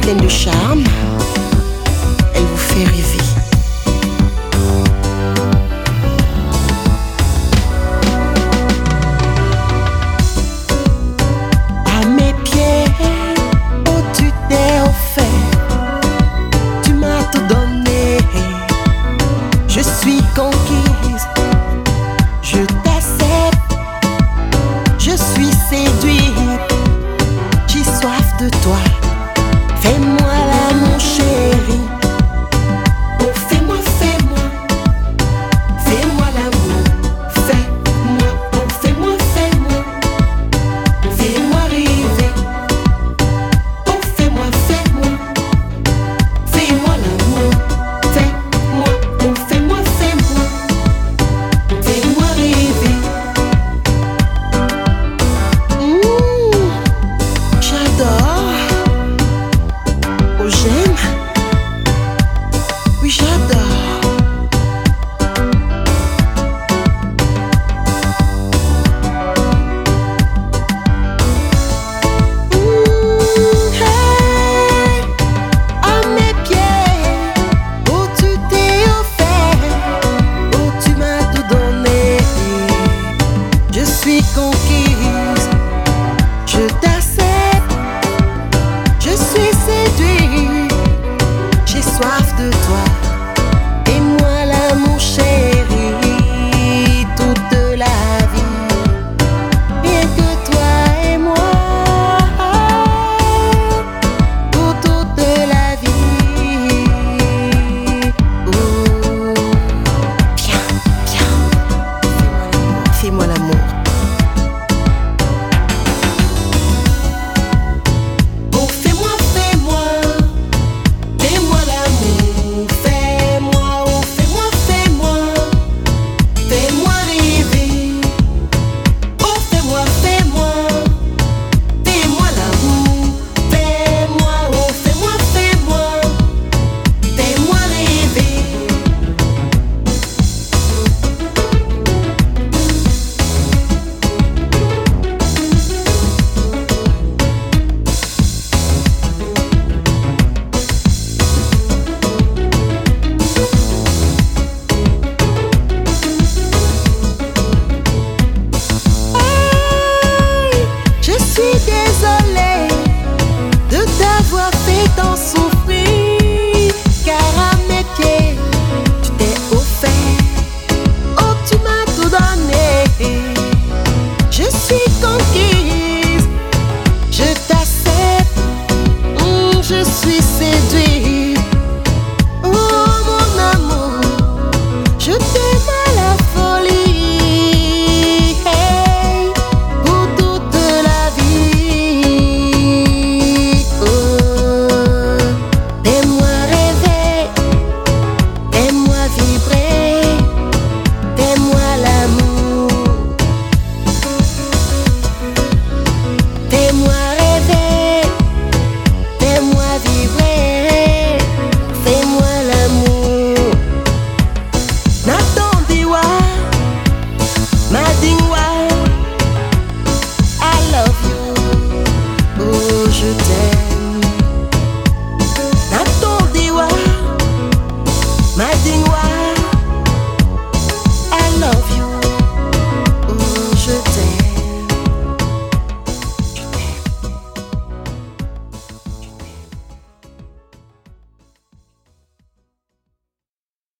pleine de charme, elle vous fait rêver. À mes pieds, oh tu t'es offert, tu m'as tout donné, je suis conquise, je t'accepte, je suis séduite, j'ai soif de toi. Fais-moi l'amour chéri, oh fais-moi, fais-moi, fais-moi l'amour, fais-moi, oh fais-moi, fais-moi, fais-moi rêver, oh fais-moi, fais-moi, fais-moi l'amour, fais-moi, oh fais-moi, fais-moi, fais-moi rêver. J'adore. Oh, j'aime, oui j'adore. Hey, à mes pieds, oh tu t'es offert, oh tu m'as tout donné, je suis conquise, je t'accepte, je suis séduite, j'ai soif de toi, et moi l'amour chéri, toute la vie, rien que toi et moi, pour toute la vie. Oh, viens, viens, fais-moi l'amour. Oh fais-moi, fais-moi, fais-moi l'amour, fais-moi, oh fais-moi, fais-moi, fais-moi rêver, oh fais-moi, fais-moi, fais-moi l'amour, fais-moi, oh fais-moi, fais-moi, fais-moi rêver. Je suis désolée de t'avoir fait tant souffrir, car à mes pieds, tu t'es offert, oh tu m'as tout donné, je suis conquise, je t'accepte, je suis séduite.